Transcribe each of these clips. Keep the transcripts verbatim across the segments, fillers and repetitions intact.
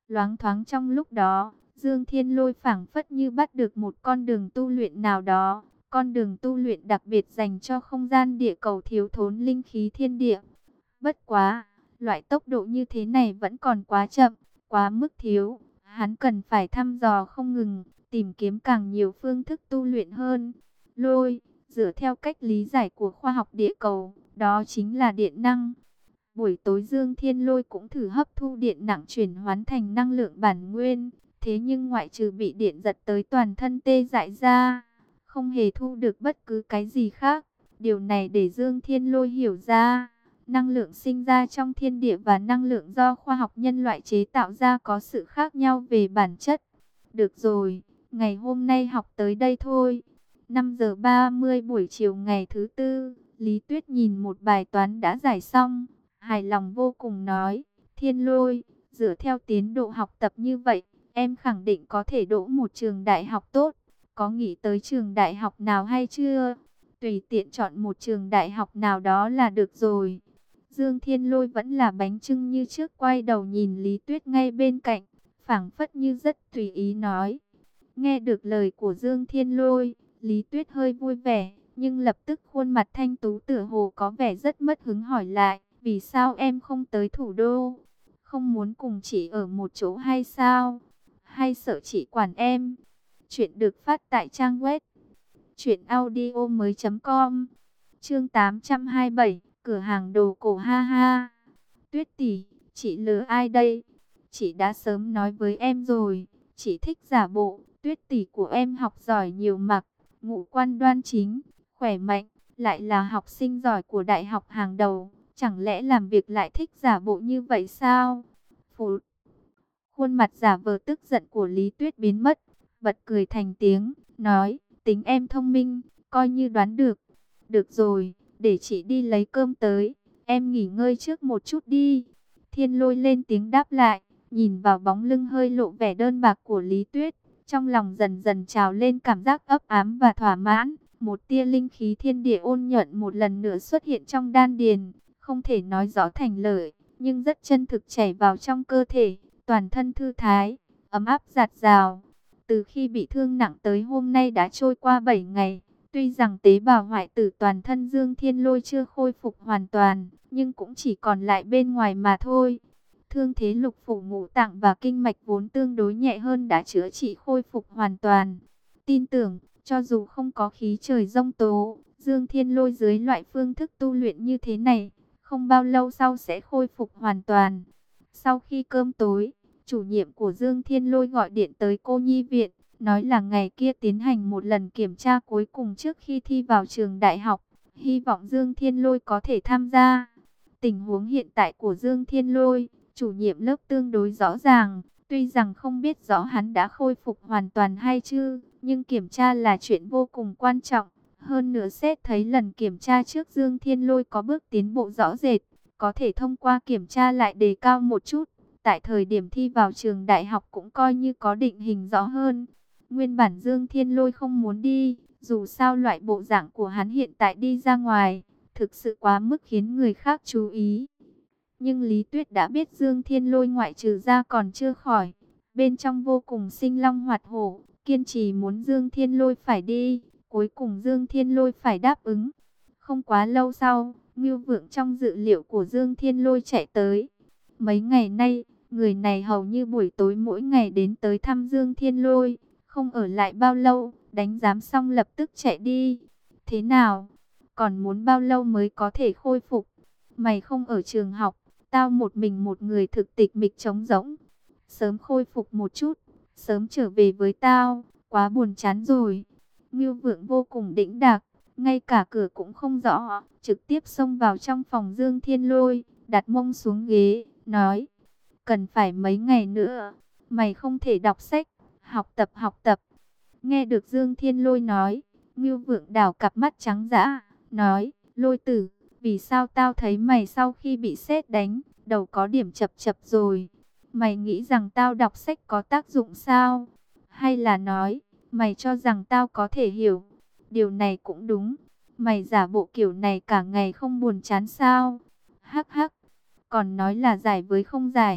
Loáng thoáng trong lúc đó, Dương Thiên Lôi phảng phất như bắt được một con đường tu luyện nào đó, con đường tu luyện đặc biệt dành cho không gian địa cầu thiếu thốn linh khí thiên địa. Bất quá, loại tốc độ như thế này vẫn còn quá chậm, quá mức thiếu, hắn cần phải thăm dò không ngừng, tìm kiếm càng nhiều phương thức tu luyện hơn. Lôi, dựa theo cách lý giải của khoa học địa cầu, đó chính là điện năng. Buổi tối Dương Thiên Lôi cũng thử hấp thu điện nặng chuyển hoán thành năng lượng bản nguyên. Thế nhưng ngoại trừ bị điện giật tới toàn thân tê dại ra, không hề thu được bất cứ cái gì khác. Điều này để Dương Thiên Lôi hiểu ra, năng lượng sinh ra trong thiên địa và năng lượng do khoa học nhân loại chế tạo ra có sự khác nhau về bản chất. Được rồi, ngày hôm nay học tới đây thôi. năm giờ ba mươi buổi chiều ngày thứ tư, Lý Tuyết nhìn một bài toán đã giải xong, hài lòng vô cùng nói, Thiên Lôi, dựa theo tiến độ học tập như vậy, em khẳng định có thể đỗ một trường đại học tốt. Có nghĩ tới trường đại học nào hay chưa? Tùy tiện chọn một trường đại học nào đó là được rồi. Dương Thiên Lôi vẫn là bánh chưng như trước, quay đầu nhìn Lý Tuyết ngay bên cạnh, phảng phất như rất tùy ý nói. Nghe được lời của Dương Thiên Lôi, Lý Tuyết hơi vui vẻ, nhưng lập tức khuôn mặt thanh tú tựa hồ có vẻ rất mất hứng hỏi lại, vì sao em không tới thủ đô? Không muốn cùng chị ở một chỗ hay sao? Hay sợ chị quản em? Chuyện được phát tại trang web truyện audio mới chấm com. Chương tám trăm hai mươi bảy, cửa hàng đồ cổ ha ha. Tuyết tỷ, chị lừa ai đây? Chị đã sớm nói với em rồi, chị thích giả bộ. Tuyết tỷ của em học giỏi nhiều mặt, ngũ quan đoan chính, khỏe mạnh, lại là học sinh giỏi của đại học hàng đầu, chẳng lẽ làm việc lại thích giả bộ như vậy sao? Phụt. Khuôn mặt giả vờ tức giận của Lý Tuyết biến mất, bật cười thành tiếng, nói, tính em thông minh, coi như đoán được. Được rồi, để chị đi lấy cơm tới, em nghỉ ngơi trước một chút đi. Thiên Lôi lên tiếng đáp lại, nhìn vào bóng lưng hơi lộ vẻ đơn bạc của Lý Tuyết, trong lòng dần dần trào lên cảm giác ấp ám và thỏa mãn. Một tia linh khí thiên địa ôn nhuận một lần nữa xuất hiện trong đan điền, không thể nói rõ thành lời, nhưng rất chân thực chảy vào trong cơ thể, toàn thân thư thái, ấm áp dạt dào. Từ khi bị thương nặng tới hôm nay đã trôi qua bảy ngày, tuy rằng tế bào hoại tử toàn thân Dương Thiên Lôi chưa khôi phục hoàn toàn, nhưng cũng chỉ còn lại bên ngoài mà thôi. Thương thế lục phủ ngũ tạng và kinh mạch vốn tương đối nhẹ hơn đã chữa trị khôi phục hoàn toàn. Tin tưởng, cho dù không có khí trời giông tố, Dương Thiên Lôi dưới loại phương thức tu luyện như thế này, không bao lâu sau sẽ khôi phục hoàn toàn. Sau khi cơm tối, chủ nhiệm của Dương Thiên Lôi gọi điện tới cô nhi viện, nói là ngày kia tiến hành một lần kiểm tra cuối cùng trước khi thi vào trường đại học, hy vọng Dương Thiên Lôi có thể tham gia. Tình huống hiện tại của Dương Thiên Lôi, chủ nhiệm lớp tương đối rõ ràng, tuy rằng không biết rõ hắn đã khôi phục hoàn toàn hay chưa, nhưng kiểm tra là chuyện vô cùng quan trọng. Hơn nữa xét thấy lần kiểm tra trước Dương Thiên Lôi có bước tiến bộ rõ rệt, có thể thông qua kiểm tra lại đề cao một chút. Tại thời điểm thi vào trường đại học cũng coi như có định hình rõ hơn. Nguyên bản Dương Thiên Lôi không muốn đi, dù sao loại bộ dạng của hắn hiện tại đi ra ngoài, thực sự quá mức khiến người khác chú ý. Nhưng Lý Tuyết đã biết Dương Thiên Lôi ngoại trừ ra còn chưa khỏi, bên trong vô cùng sinh long hoạt hổ, kiên trì muốn Dương Thiên Lôi phải đi, cuối cùng Dương Thiên Lôi phải đáp ứng. Không quá lâu sau, Ngưu Vượng trong dự liệu của Dương Thiên Lôi chạy tới. Mấy ngày nay, người này hầu như buổi tối mỗi ngày đến tới thăm Dương Thiên Lôi, không ở lại bao lâu, đánh giám xong lập tức chạy đi. Thế nào? Còn muốn bao lâu mới có thể khôi phục? Mày không ở trường học, tao một mình một người thực tịch mịch trống rỗng. Sớm khôi phục một chút, sớm trở về với tao, quá buồn chán rồi. Ngưu Vượng vô cùng đĩnh đạc, ngay cả cửa cũng không rõ, trực tiếp xông vào trong phòng Dương Thiên Lôi, đặt mông xuống ghế, nói, cần phải mấy ngày nữa, mày không thể đọc sách, học tập học tập. Nghe được Dương Thiên Lôi nói, Ngưu Vượng đảo cặp mắt trắng dã, nói, Lôi tử, vì sao tao thấy mày sau khi bị sét đánh, đầu có điểm chập chập rồi? Mày nghĩ rằng tao đọc sách có tác dụng sao? Hay là nói, mày cho rằng tao có thể hiểu? Điều này cũng đúng, mày giả bộ kiểu này cả ngày không buồn chán sao? Hắc hắc, còn nói là giải với không giải,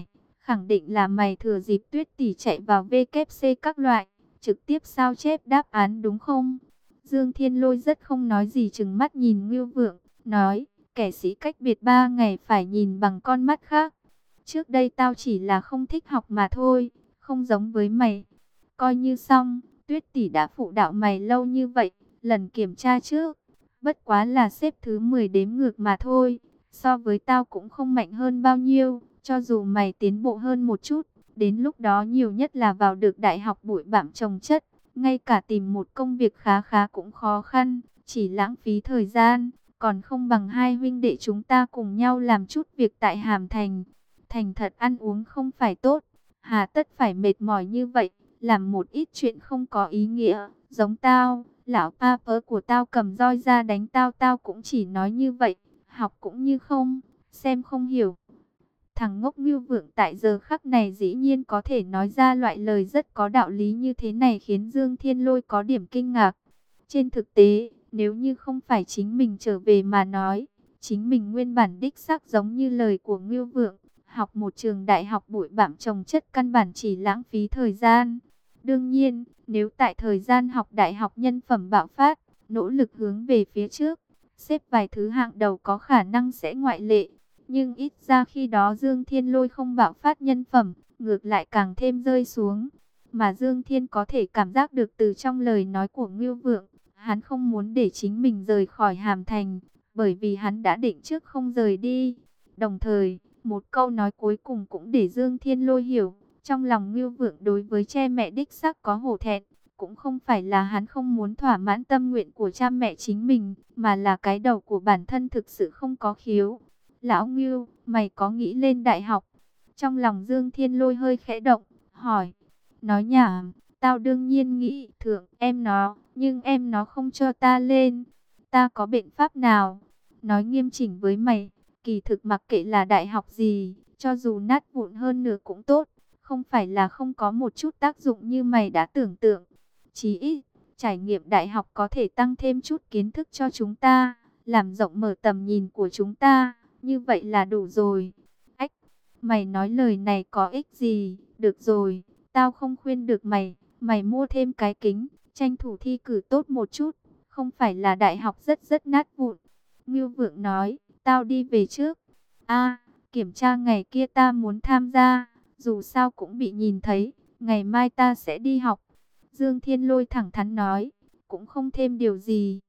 khẳng định là mày thừa dịp Tuyết tỷ chạy vào vê kép xê các loại, trực tiếp sao chép đáp án đúng không? Dương Thiên Lôi rất không nói gì, trừng mắt nhìn Ngưu Vượng, nói, kẻ sĩ cách biệt ba ngày phải nhìn bằng con mắt khác. Trước đây tao chỉ là không thích học mà thôi, không giống với mày. Coi như xong, Tuyết tỷ đã phụ đạo mày lâu như vậy, lần kiểm tra trước, bất quá là xếp thứ mười đếm ngược mà thôi. So với tao cũng không mạnh hơn bao nhiêu, cho dù mày tiến bộ hơn một chút, đến lúc đó nhiều nhất là vào được đại học bụi bặm chồng chất. Ngay cả tìm một công việc khá khá cũng khó khăn, chỉ lãng phí thời gian, còn không bằng hai huynh đệ chúng ta cùng nhau làm chút việc tại Hàm Thành. Thành thật ăn uống không phải tốt, hà tất phải mệt mỏi như vậy, làm một ít chuyện không có ý nghĩa, giống tao, lão papa của tao cầm roi ra đánh tao, tao cũng chỉ nói như vậy, học cũng như không, xem không hiểu. Thằng ngốc Ngưu Vượng tại giờ khắc này dĩ nhiên có thể nói ra loại lời rất có đạo lý như thế này, khiến Dương Thiên Lôi có điểm kinh ngạc. Trên thực tế, nếu như không phải chính mình trở về mà nói, chính mình nguyên bản đích xác giống như lời của Ngưu Vượng, học một trường đại học bụi bặm chồng chất căn bản chỉ lãng phí thời gian. Đương nhiên, nếu tại thời gian học đại học nhân phẩm bạo phát, nỗ lực hướng về phía trước, xếp vài thứ hạng đầu có khả năng sẽ ngoại lệ. Nhưng ít ra khi đó Dương Thiên Lôi không bạo phát nhân phẩm, ngược lại càng thêm rơi xuống. Mà Dương Thiên có thể cảm giác được từ trong lời nói của Ngưu Vượng, hắn không muốn để chính mình rời khỏi Hàm Thành, bởi vì hắn đã định trước không rời đi. Đồng thời, một câu nói cuối cùng cũng để Dương Thiên Lôi hiểu, trong lòng Ngưu Vượng đối với cha mẹ đích xác có hổ thẹn, cũng không phải là hắn không muốn thỏa mãn tâm nguyện của cha mẹ chính mình, mà là cái đầu của bản thân thực sự không có khiếu. Lão Ngưu, mày có nghĩ lên đại học? Trong lòng Dương Thiên Lôi hơi khẽ động, hỏi. Nói nhảm, tao đương nhiên nghĩ thượng em nó, nhưng em nó không cho ta lên. Ta có biện pháp nào? Nói nghiêm chỉnh với mày, kỳ thực mặc kệ là đại học gì, cho dù nát vụn hơn nữa cũng tốt, không phải là không có một chút tác dụng như mày đã tưởng tượng. Chí ít, trải nghiệm đại học có thể tăng thêm chút kiến thức cho chúng ta, làm rộng mở tầm nhìn của chúng ta. Như vậy là đủ rồi. Ách, mày nói lời này có ích gì? Được rồi, tao không khuyên được mày. Mày mua thêm cái kính, tranh thủ thi cử tốt một chút. Không phải là đại học rất rất nát vụn. Ngưu Vượng nói, tao đi về trước. A, kiểm tra ngày kia ta muốn tham gia. Dù sao cũng bị nhìn thấy. Ngày mai ta sẽ đi học. Dương Thiên Lôi thẳng thắn nói, cũng không thêm điều gì.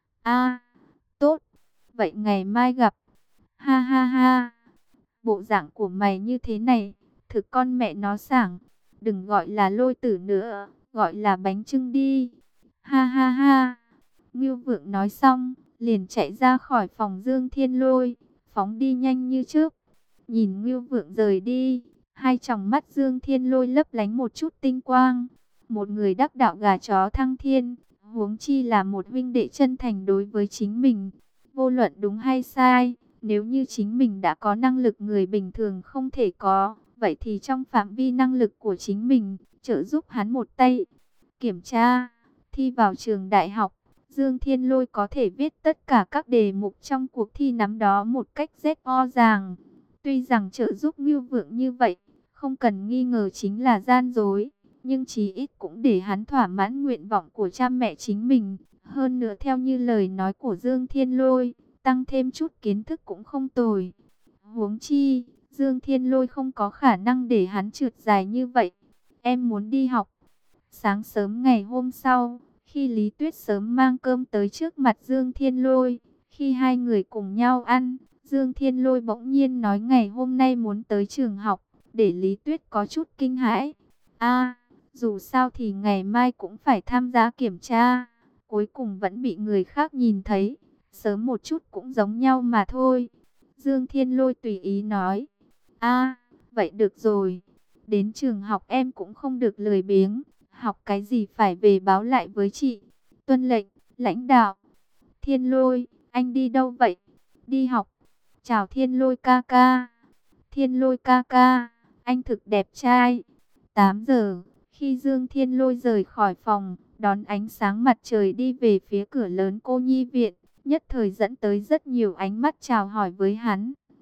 A, tốt. Vậy ngày mai gặp. Ha ha ha, bộ dạng của mày như thế này, thực con mẹ nó sảng, đừng gọi là Lôi tử nữa, gọi là bánh chưng đi. Ha ha ha, Ngưu Vượng nói xong, liền chạy ra khỏi phòng Dương Thiên Lôi, phóng đi nhanh như trước. Nhìn Ngưu Vượng rời đi, hai tròng mắt Dương Thiên Lôi lấp lánh một chút tinh quang. Một người đắc đạo gà chó thăng thiên, huống chi là một huynh đệ chân thành đối với chính mình. Vô luận đúng hay sai, nếu như chính mình đã có năng lực người bình thường không thể có, vậy thì trong phạm vi năng lực của chính mình, trợ giúp hắn một tay. Kiểm tra, thi vào trường đại học, Dương Thiên Lôi có thể viết tất cả các đề mục trong cuộc thi năm đó một cách rất rõ ràng. Tuy rằng trợ giúp Ngưu Vượng như vậy, không cần nghi ngờ chính là gian dối, nhưng chí ít cũng để hắn thỏa mãn nguyện vọng của cha mẹ chính mình. Hơn nữa theo như lời nói của Dương Thiên Lôi, tăng thêm chút kiến thức cũng không tồi. Huống chi, Dương Thiên Lôi không có khả năng để hắn trượt dài như vậy. Em muốn đi học. Sáng sớm ngày hôm sau, khi Lý Tuyết sớm mang cơm tới trước mặt Dương Thiên Lôi, khi hai người cùng nhau ăn, Dương Thiên Lôi bỗng nhiên nói ngày hôm nay muốn tới trường học, để Lý Tuyết có chút kinh hãi. A, dù sao thì ngày mai cũng phải tham gia kiểm tra, cuối cùng vẫn bị người khác nhìn thấy. Sớm một chút cũng giống nhau mà thôi. Dương Thiên Lôi tùy ý nói. A, vậy được rồi. Đến trường học em cũng không được lười biếng. Học cái gì phải về báo lại với chị. Tuân lệnh, lãnh đạo. Thiên Lôi, anh đi đâu vậy? Đi học. Chào Thiên Lôi ca ca. Thiên Lôi ca ca, anh thực đẹp trai. tám giờ, khi Dương Thiên Lôi rời khỏi phòng, đón ánh sáng mặt trời đi về phía cửa lớn cô nhi viện, nhất thời dẫn tới rất nhiều ánh mắt chào hỏi với hắn.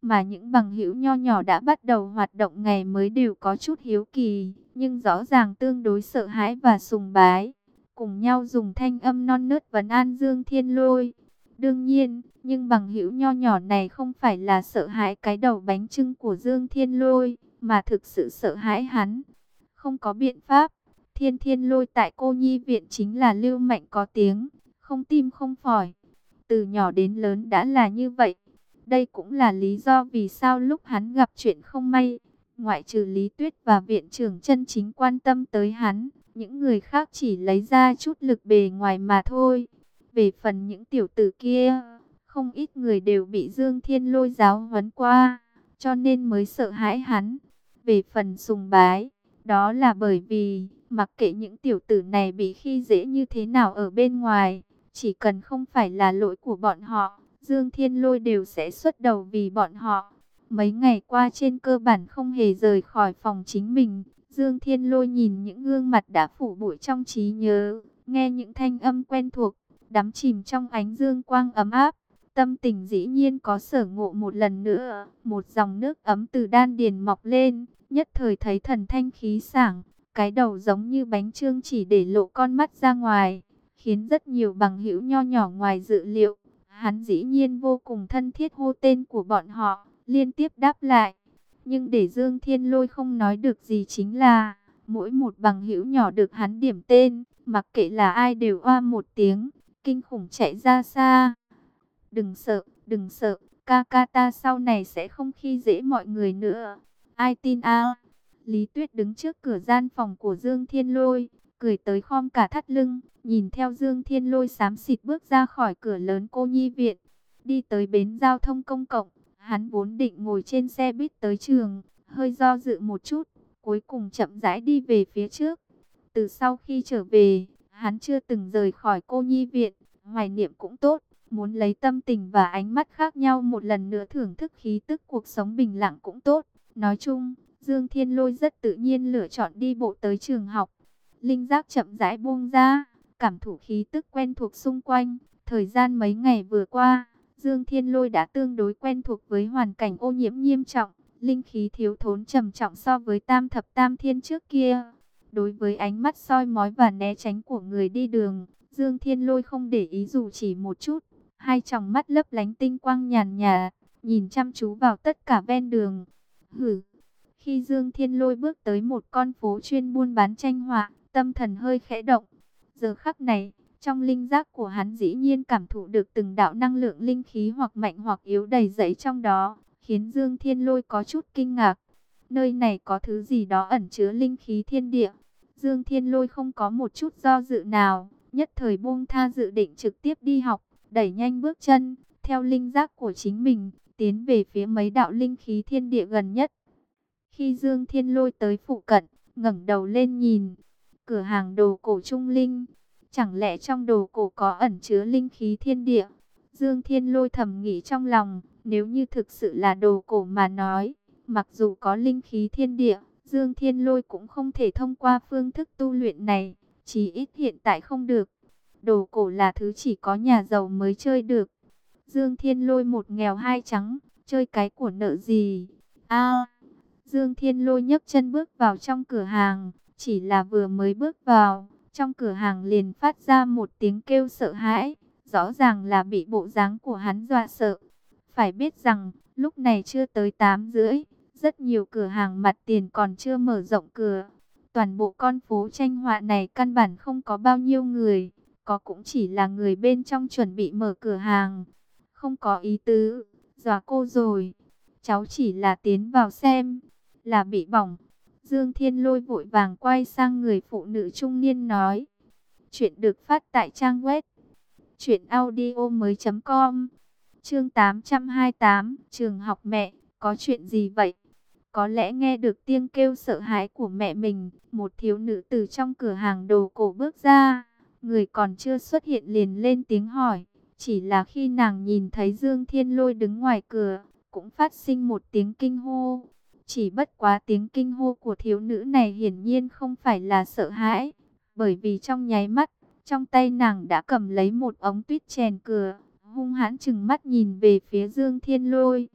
Mà những bằng hữu nho nhỏ đã bắt đầu hoạt động ngày mới đều có chút hiếu kỳ, nhưng rõ ràng tương đối sợ hãi và sùng bái. Cùng nhau dùng thanh âm non nớt vấn an Dương Thiên Lôi. Đương nhiên, nhưng bằng hữu nho nhỏ này không phải là sợ hãi cái đầu bánh trưng của Dương Thiên Lôi, mà thực sự sợ hãi hắn. Không có biện pháp, Thiên Thiên Lôi tại cô nhi viện chính là lưu manh có tiếng, không tim không phổi. Từ nhỏ đến lớn đã là như vậy. Đây cũng là lý do vì sao lúc hắn gặp chuyện không may, ngoại trừ Lý Tuyết và viện trưởng chân chính quan tâm tới hắn, những người khác chỉ lấy ra chút lực bề ngoài mà thôi. Về phần những tiểu tử kia, không ít người đều bị Dương Thiên Lôi giáo huấn qua, cho nên mới sợ hãi hắn. Về phần sùng bái, đó là bởi vì, mặc kệ những tiểu tử này bị khi dễ như thế nào ở bên ngoài, chỉ cần không phải là lỗi của bọn họ, Dương Thiên Lôi đều sẽ xuất đầu vì bọn họ. Mấy ngày qua trên cơ bản không hề rời khỏi phòng chính mình, Dương Thiên Lôi nhìn những gương mặt đã phủ bụi trong trí nhớ, nghe những thanh âm quen thuộc, đắm chìm trong ánh dương quang ấm áp. Tâm tình dĩ nhiên có sở ngộ một lần nữa, một dòng nước ấm từ đan điền mọc lên, nhất thời thấy thần thanh khí sảng, cái đầu giống như bánh chưng chỉ để lộ con mắt ra ngoài, khiến rất nhiều bằng hữu nho nhỏ ngoài dự liệu. Hắn dĩ nhiên vô cùng thân thiết hô tên của bọn họ, liên tiếp đáp lại. Nhưng để Dương Thiên Lôi không nói được gì chính là, mỗi một bằng hữu nhỏ được hắn điểm tên, mặc kệ là ai đều oa một tiếng, kinh khủng chạy ra xa. Đừng sợ, đừng sợ, ca ca ta sau này sẽ không khi dễ mọi người nữa. Ai tin a? Lý Tuyết đứng trước cửa gian phòng của Dương Thiên Lôi, cười tới khom cả thắt lưng, nhìn theo Dương Thiên Lôi xám xịt bước ra khỏi cửa lớn cô nhi viện, đi tới bến giao thông công cộng. Hắn vốn định ngồi trên xe buýt tới trường, hơi do dự một chút, cuối cùng chậm rãi đi về phía trước. Từ sau khi trở về, hắn chưa từng rời khỏi cô nhi viện, hoài niệm cũng tốt, muốn lấy tâm tình và ánh mắt khác nhau một lần nữa thưởng thức khí tức cuộc sống bình lặng cũng tốt. Nói chung, Dương Thiên Lôi rất tự nhiên lựa chọn đi bộ tới trường học. Linh giác chậm rãi buông ra, cảm thụ khí tức quen thuộc xung quanh. Thời gian mấy ngày vừa qua, Dương Thiên Lôi đã tương đối quen thuộc với hoàn cảnh ô nhiễm nghiêm trọng, linh khí thiếu thốn trầm trọng so với tam thập tam thiên trước kia. Đối với ánh mắt soi mói và né tránh của người đi đường, Dương Thiên Lôi không để ý dù chỉ một chút. Hai tròng mắt lấp lánh tinh quang nhàn nhạt, nhìn chăm chú vào tất cả ven đường. Hử! Khi Dương Thiên Lôi bước tới một con phố chuyên buôn bán tranh họa, tâm thần hơi khẽ động. Giờ khắc này, trong linh giác của hắn dĩ nhiên cảm thụ được từng đạo năng lượng linh khí hoặc mạnh hoặc yếu đầy dẫy trong đó, khiến Dương Thiên Lôi có chút kinh ngạc. Nơi này có thứ gì đó ẩn chứa linh khí thiên địa. Dương Thiên Lôi không có một chút do dự nào, nhất thời buông tha dự định trực tiếp đi học, đẩy nhanh bước chân, theo linh giác của chính mình, tiến về phía mấy đạo linh khí thiên địa gần nhất. Khi Dương Thiên Lôi tới phụ cận, ngẩng đầu lên nhìn, cửa hàng đồ cổ Trung Linh, chẳng lẽ trong đồ cổ có ẩn chứa linh khí thiên địa? Dương Thiên Lôi thầm nghĩ trong lòng, nếu như thực sự là đồ cổ mà nói, mặc dù có linh khí thiên địa, Dương Thiên Lôi cũng không thể thông qua phương thức tu luyện này, chí ít hiện tại không được. Đồ cổ là thứ chỉ có nhà giàu mới chơi được. Dương Thiên Lôi một nghèo hai trắng, chơi cái của nợ gì? A! Dương Thiên Lôi nhấc chân bước vào trong cửa hàng, chỉ là vừa mới bước vào, trong cửa hàng liền phát ra một tiếng kêu sợ hãi, rõ ràng là bị bộ dáng của hắn dọa sợ. Phải biết rằng, lúc này chưa tới tám rưỡi, rất nhiều cửa hàng mặt tiền còn chưa mở rộng cửa. Toàn bộ con phố tranh họa này căn bản không có bao nhiêu người, có cũng chỉ là người bên trong chuẩn bị mở cửa hàng. Không có ý tứ, dọa cô rồi, cháu chỉ là tiến vào xem, là bị bỏng. Dương Thiên Lôi vội vàng quay sang người phụ nữ trung niên nói. Chuyện được phát tại trang web truyện audio mới chấm com. Chương tám trăm hai mươi tám, trường học mẹ, có chuyện gì vậy? Có lẽ nghe được tiếng kêu sợ hãi của mẹ mình, một thiếu nữ từ trong cửa hàng đồ cổ bước ra, người còn chưa xuất hiện liền lên tiếng hỏi. Chỉ là khi nàng nhìn thấy Dương Thiên Lôi đứng ngoài cửa, cũng phát sinh một tiếng kinh hô. Chỉ bất quá tiếng kinh hô của thiếu nữ này hiển nhiên không phải là sợ hãi, bởi vì trong nháy mắt, trong tay nàng đã cầm lấy một ống tuyết chèn cửa, hung hãn trừng mắt nhìn về phía Dương Thiên Lôi.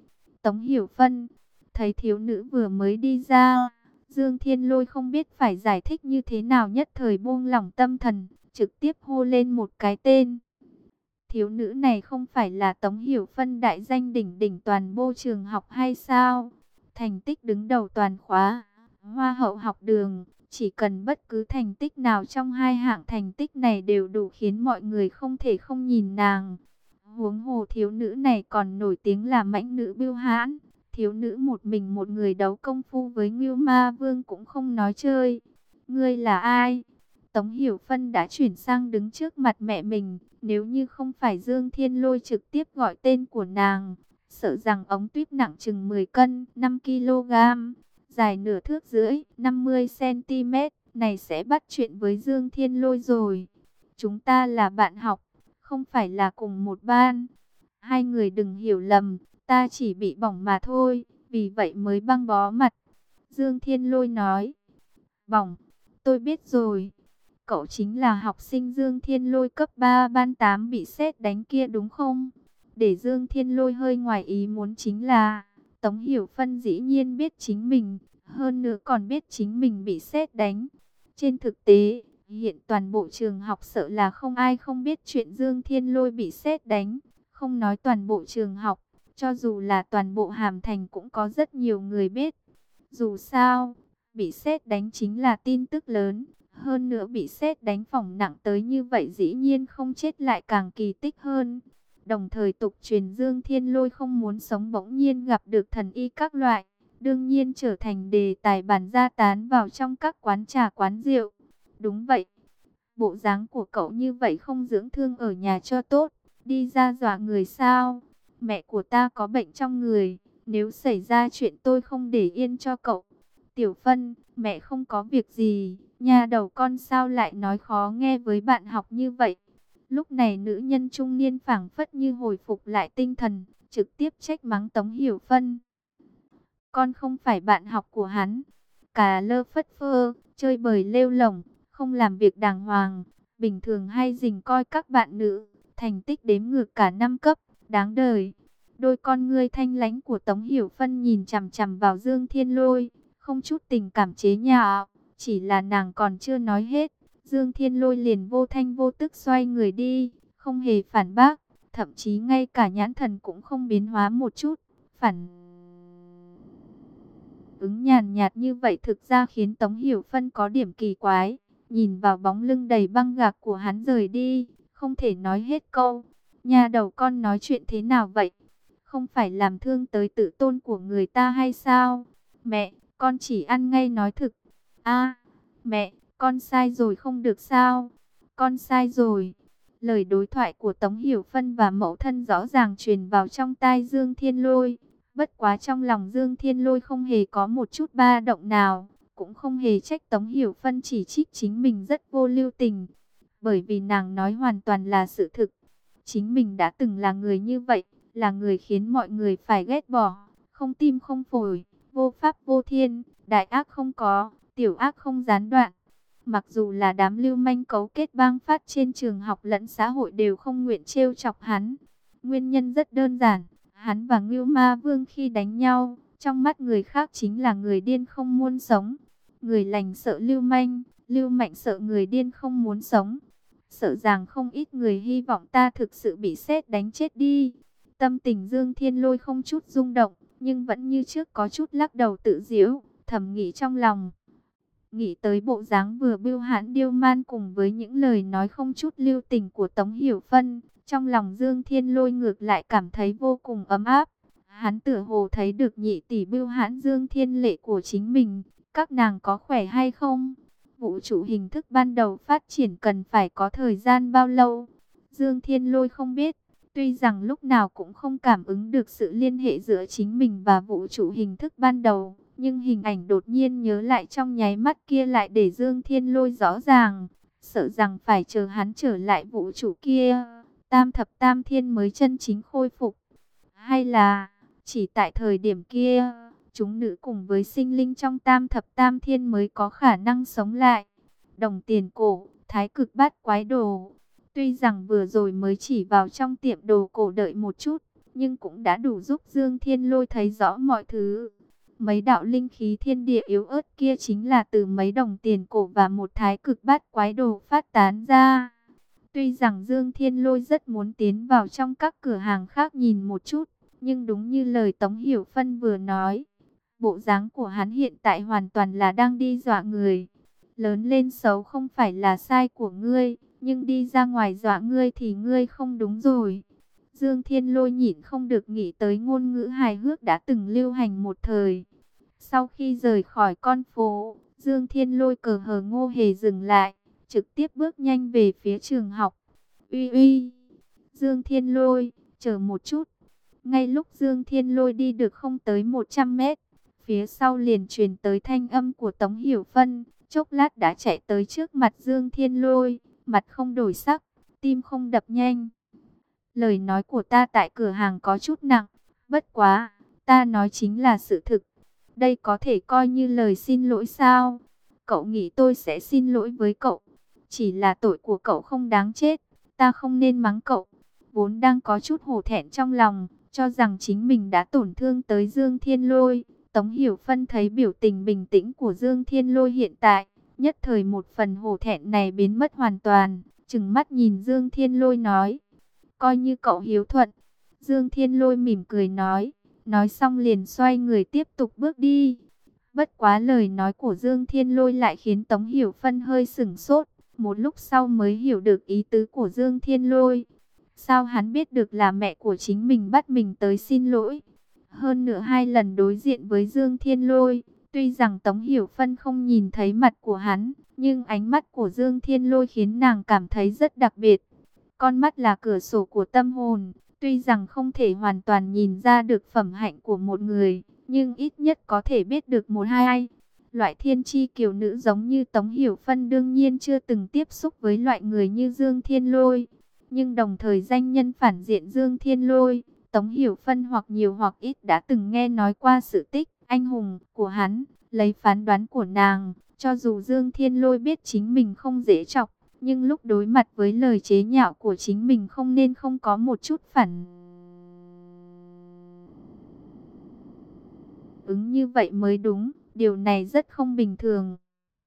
Tống Hiểu Phân. Thấy thiếu nữ vừa mới đi ra, Dương Thiên Lôi không biết phải giải thích như thế nào, nhất thời buông lỏng tâm thần, trực tiếp hô lên một cái tên. Thiếu nữ này không phải là Tống Hiểu Phân đại danh đỉnh đỉnh toàn bộ trường học hay sao? Thành tích đứng đầu toàn khóa, hoa hậu học đường, chỉ cần bất cứ thành tích nào trong hai hạng thành tích này đều đủ khiến mọi người không thể không nhìn nàng. Huống hồ thiếu nữ này còn nổi tiếng là mãnh nữ bưu hãn. Thiếu nữ một mình một người đấu công phu với Ngưu Ma Vương cũng không nói chơi. Ngươi là ai? Tống Hiểu Phân đã chuyển sang đứng trước mặt mẹ mình. Nếu như không phải Dương Thiên Lôi trực tiếp gọi tên của nàng, sợ rằng ống tuyếp nặng chừng mười cân, năm ki lô gam, dài nửa thước rưỡi, năm mươi xăng ti mét, này sẽ bắt chuyện với Dương Thiên Lôi rồi. Chúng ta là bạn học, không phải là cùng một ban. Hai người đừng hiểu lầm, ta chỉ bị bỏng mà thôi, vì vậy mới băng bó mặt. Dương Thiên Lôi nói. Bỏng, tôi biết rồi. Cậu chính là học sinh Dương Thiên Lôi cấp ba ban tám bị sét đánh kia đúng không? Để Dương Thiên Lôi hơi ngoài ý muốn chính là Tống Hiểu Phân dĩ nhiên biết chính mình, hơn nữa còn biết chính mình bị sét đánh. Trên thực tế, hiện toàn bộ trường học sợ là không ai không biết chuyện Dương Thiên Lôi bị sét đánh. Không nói toàn bộ trường học, cho dù là toàn bộ Hàm Thành cũng có rất nhiều người biết. Dù sao, bị sét đánh chính là tin tức lớn. Hơn nữa bị sét đánh phỏng nặng tới như vậy dĩ nhiên không chết lại càng kỳ tích hơn. Đồng thời tục truyền Dương Thiên Lôi không muốn sống bỗng nhiên gặp được thần y các loại. Đương nhiên trở thành đề tài bàn ra tán vào trong các quán trà quán rượu. Đúng vậy, bộ dáng của cậu như vậy không dưỡng thương ở nhà cho tốt. Đi ra dọa người sao? Mẹ của ta có bệnh trong người. Nếu xảy ra chuyện tôi không để yên cho cậu. Tiểu Phân, mẹ không có việc gì. Nhà đầu con sao lại nói khó nghe với bạn học như vậy? Lúc này nữ nhân trung niên phảng phất như hồi phục lại tinh thần, trực tiếp trách mắng Tống Hiểu Phân. Con không phải bạn học của hắn. Cà lơ phất phơ, chơi bời lêu lổng, không làm việc đàng hoàng. Bình thường hay dình coi các bạn nữ, thành tích đếm ngược cả năm cấp, đáng đời. Đôi con ngươi thanh lãnh của Tống Hiểu Phân nhìn chằm chằm vào Dương Thiên Lôi, không chút tình cảm chế nhạo. Chỉ là nàng còn chưa nói hết, Dương Thiên Lôi liền vô thanh vô tức xoay người đi, không hề phản bác, thậm chí ngay cả nhãn thần cũng không biến hóa một chút. Phản ứng nhàn nhạt như vậy thực ra khiến Tống Hiểu Phân có điểm kỳ quái, nhìn vào bóng lưng đầy băng gạc của hắn rời đi, không thể nói hết câu. Nhà đầu con nói chuyện thế nào vậy? Không phải làm thương tới tự tôn của người ta hay sao? Mẹ, con chỉ ăn ngay nói thực. A, mẹ, con sai rồi không được sao? Con sai rồi. Lời đối thoại của Tống Hiểu Phân và mẫu thân rõ ràng truyền vào trong tai Dương Thiên Lôi. Bất quá trong lòng Dương Thiên Lôi không hề có một chút ba động nào, cũng không hề trách Tống Hiểu Phân chỉ trích chính mình rất vô lưu tình. Bởi vì nàng nói hoàn toàn là sự thực. Chính mình đã từng là người như vậy, là người khiến mọi người phải ghét bỏ, không tim không phổi, vô pháp vô thiên, đại ác không có, tiểu ác không gián đoạn. Mặc dù là đám lưu manh cấu kết bang phát trên trường học lẫn xã hội đều không nguyện trêu chọc hắn. Nguyên nhân rất đơn giản, hắn và Ngưu Ma Vương khi đánh nhau, trong mắt người khác chính là người điên không muốn sống. Người lành sợ lưu manh, lưu mạnh sợ người điên không muốn sống. Sợ rằng không ít người hy vọng ta thực sự bị sét đánh chết đi. Tâm tình Dương Thiên Lôi không chút rung động, nhưng vẫn như trước có chút lắc đầu tự giễu, thầm nghĩ trong lòng. Nghĩ tới bộ dáng vừa bưu hãn điêu man cùng với những lời nói không chút lưu tình của Tống Hiểu Phân, trong lòng Dương Thiên Lôi ngược lại cảm thấy vô cùng ấm áp. Hắn tựa hồ thấy được nhị tỷ bưu hãn Dương Thiên Lệ của chính mình, các nàng có khỏe hay không? Vũ trụ hình thức ban đầu phát triển cần phải có thời gian bao lâu? Dương Thiên Lôi không biết, tuy rằng lúc nào cũng không cảm ứng được sự liên hệ giữa chính mình và vũ trụ hình thức ban đầu. Nhưng hình ảnh đột nhiên nhớ lại trong nháy mắt kia lại để Dương Thiên Lôi rõ ràng, sợ rằng phải chờ hắn trở lại vũ trụ kia, tam thập tam thiên mới chân chính khôi phục. Hay là, chỉ tại thời điểm kia, chúng nữ cùng với sinh linh trong tam thập tam thiên mới có khả năng sống lại. Đồng tiền cổ, thái cực bát quái đồ. Tuy rằng vừa rồi mới chỉ vào trong tiệm đồ cổ đợi một chút, nhưng cũng đã đủ giúp Dương Thiên Lôi thấy rõ mọi thứ. Mấy đạo linh khí thiên địa yếu ớt kia chính là từ mấy đồng tiền cổ và một thái cực bát quái đồ phát tán ra. Tuy rằng Dương Thiên Lôi rất muốn tiến vào trong các cửa hàng khác nhìn một chút, nhưng đúng như lời Tống Hiểu Phân vừa nói, bộ dáng của hắn hiện tại hoàn toàn là đang đi dọa người. Lớn lên xấu không phải là sai của ngươi, nhưng đi ra ngoài dọa ngươi thì ngươi không đúng rồi. Dương Thiên Lôi nhịn không được nghĩ tới ngôn ngữ hài hước đã từng lưu hành một thời. Sau khi rời khỏi con phố, Dương Thiên Lôi cờ hờ ngô hề dừng lại, trực tiếp bước nhanh về phía trường học. Uy uy, Dương Thiên Lôi, chờ một chút. Ngay lúc Dương Thiên Lôi đi được không tới một trăm mét, phía sau liền truyền tới thanh âm của Tống Hiểu Phân, chốc lát đã chạy tới trước mặt Dương Thiên Lôi, mặt không đổi sắc, tim không đập nhanh. Lời nói của ta tại cửa hàng có chút nặng, bất quá, ta nói chính là sự thực. Đây có thể coi như lời xin lỗi sao? Cậu nghĩ tôi sẽ xin lỗi với cậu? Chỉ là tội của cậu không đáng chết, ta không nên mắng cậu. Vốn đang có chút hổ thẹn trong lòng, cho rằng chính mình đã tổn thương tới Dương Thiên Lôi. Tống Hiểu Phân thấy biểu tình bình tĩnh của Dương Thiên Lôi hiện tại, nhất thời một phần hổ thẹn này biến mất hoàn toàn, trừng mắt nhìn Dương Thiên Lôi nói, coi như cậu hiếu thuận. Dương Thiên Lôi mỉm cười nói, nói xong liền xoay người tiếp tục bước đi. Bất quá lời nói của Dương Thiên Lôi lại khiến Tống Hiểu Phân hơi sửng sốt, một lúc sau mới hiểu được ý tứ của Dương Thiên Lôi. Sao hắn biết được là mẹ của chính mình bắt mình tới xin lỗi? Hơn nữa hai lần đối diện với Dương Thiên Lôi, tuy rằng Tống Hiểu Phân không nhìn thấy mặt của hắn, nhưng ánh mắt của Dương Thiên Lôi khiến nàng cảm thấy rất đặc biệt. Con mắt là cửa sổ của tâm hồn, tuy rằng không thể hoàn toàn nhìn ra được phẩm hạnh của một người, nhưng ít nhất có thể biết được một hai. Loại thiên chi kiều nữ giống như Tống Hiểu Phân đương nhiên chưa từng tiếp xúc với loại người như Dương Thiên Lôi. Nhưng đồng thời danh nhân phản diện Dương Thiên Lôi, Tống Hiểu Phân hoặc nhiều hoặc ít đã từng nghe nói qua sự tích anh hùng của hắn. Lấy phán đoán của nàng, cho dù Dương Thiên Lôi biết chính mình không dễ chọc, nhưng lúc đối mặt với lời chế nhạo của chính mình không nên không có một chút phản ứng như vậy mới đúng. Điều này rất không bình thường.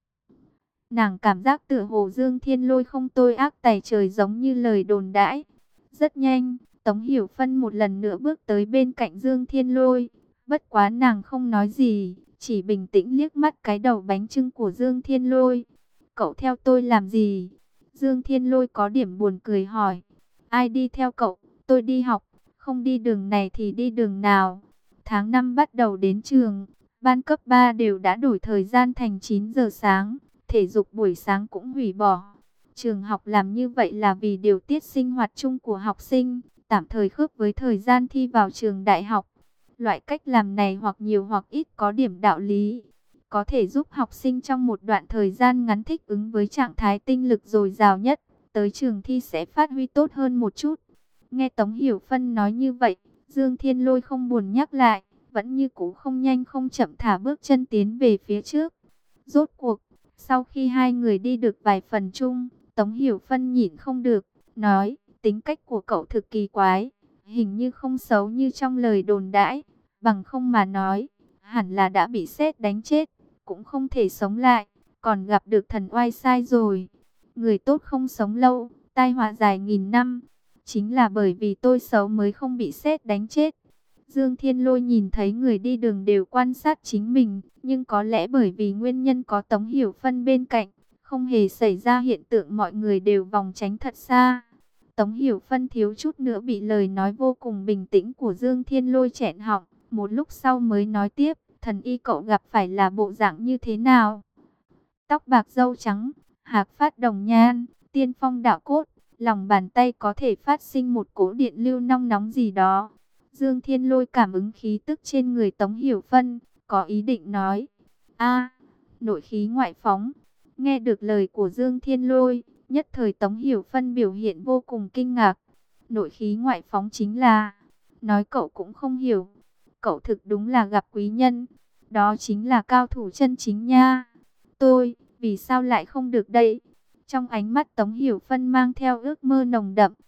Nàng cảm giác tựa hồ Dương Thiên Lôi không tôi ác tày trời giống như lời đồn đãi. Rất nhanh, Tống Hiểu Phân một lần nữa bước tới bên cạnh Dương Thiên Lôi. Bất quá nàng không nói gì, chỉ bình tĩnh liếc mắt cái đầu bánh chưng của Dương Thiên Lôi. Cậu theo tôi làm gì? Dương Thiên Lôi có điểm buồn cười hỏi. Ai đi theo cậu? Tôi đi học, không đi đường này thì đi đường nào? Tháng năm bắt đầu đến trường, ban cấp ba đều đã đổi thời gian thành chín giờ sáng. Thể dục buổi sáng cũng hủy bỏ. Trường học làm như vậy là vì điều tiết sinh hoạt chung của học sinh, tạm thời khớp với thời gian thi vào trường đại học. Loại cách làm này hoặc nhiều hoặc ít có điểm đạo lý, có thể giúp học sinh trong một đoạn thời gian ngắn thích ứng với trạng thái tinh lực dồi dào nhất, tới trường thi sẽ phát huy tốt hơn một chút. Nghe Tống Hiểu Phân nói như vậy, Dương Thiên Lôi không buồn nhắc lại, vẫn như cũ không nhanh không chậm thả bước chân tiến về phía trước. Rốt cuộc, sau khi hai người đi được vài phần chung, Tống Hiểu Phân nhịn không được, nói, tính cách của cậu thực kỳ quái, hình như không xấu như trong lời đồn đãi, bằng không mà nói, hẳn là đã bị sét đánh chết, cũng không thể sống lại, còn gặp được thần oai sai rồi. Người tốt không sống lâu, tai họa dài nghìn năm, chính là bởi vì tôi xấu mới không bị sét đánh chết. Dương Thiên Lôi nhìn thấy người đi đường đều quan sát chính mình, nhưng có lẽ bởi vì nguyên nhân có Tống Hiểu Phân bên cạnh, không hề xảy ra hiện tượng mọi người đều vòng tránh thật xa. Tống Hiểu Phân thiếu chút nữa bị lời nói vô cùng bình tĩnh của Dương Thiên Lôi chẹn họng, một lúc sau mới nói tiếp, thần y cậu gặp phải là bộ dạng như thế nào? Tóc bạc râu trắng, hạc phát đồng nhan, tiên phong đạo cốt, lòng bàn tay có thể phát sinh một cỗ điện lưu nong nóng gì đó. Dương Thiên Lôi cảm ứng khí tức trên người Tống Hiểu Phân, có ý định nói, a, nội khí ngoại phóng. Nghe được lời của Dương Thiên Lôi, nhất thời Tống Hiểu Phân biểu hiện vô cùng kinh ngạc. Nội khí ngoại phóng chính là, nói cậu cũng không hiểu, cậu thực đúng là gặp quý nhân, đó chính là cao thủ chân chính nha. Tôi, vì sao lại không được đây? Trong ánh mắt Tống Hiểu Phân mang theo ước mơ nồng đậm.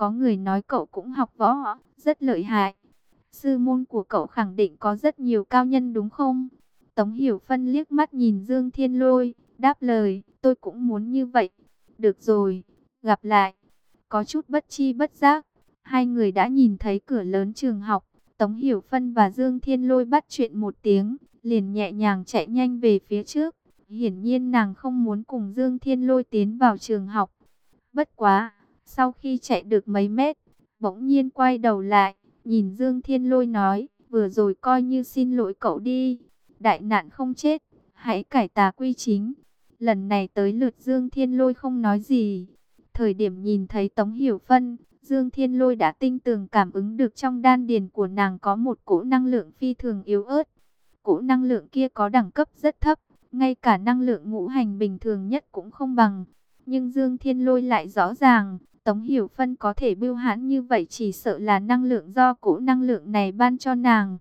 Có người nói cậu cũng học võ, rất lợi hại. Sư môn của cậu khẳng định có rất nhiều cao nhân đúng không? Tống Hiểu Phân liếc mắt nhìn Dương Thiên Lôi, đáp lời, tôi cũng muốn như vậy. Được rồi, gặp lại. Có chút bất chi bất giác, hai người đã nhìn thấy cửa lớn trường học. Tống Hiểu Phân và Dương Thiên Lôi bắt chuyện một tiếng, liền nhẹ nhàng chạy nhanh về phía trước. Hiển nhiên nàng không muốn cùng Dương Thiên Lôi tiến vào trường học. Bất quá, sau khi chạy được mấy mét, bỗng nhiên quay đầu lại, nhìn Dương Thiên Lôi nói, vừa rồi coi như xin lỗi cậu đi. Đại nạn không chết, hãy cải tà quy chính. Lần này tới lượt Dương Thiên Lôi không nói gì. Thời điểm nhìn thấy Tống Hiểu Phân, Dương Thiên Lôi đã tinh tường cảm ứng được trong đan điền của nàng có một cỗ năng lượng phi thường yếu ớt. Cỗ năng lượng kia có đẳng cấp rất thấp, ngay cả năng lượng ngũ hành bình thường nhất cũng không bằng. Nhưng Dương Thiên Lôi lại rõ ràng, Tống Hiểu Phân có thể bưu hãn như vậy chỉ sợ là năng lượng do cỗ năng lượng này ban cho nàng.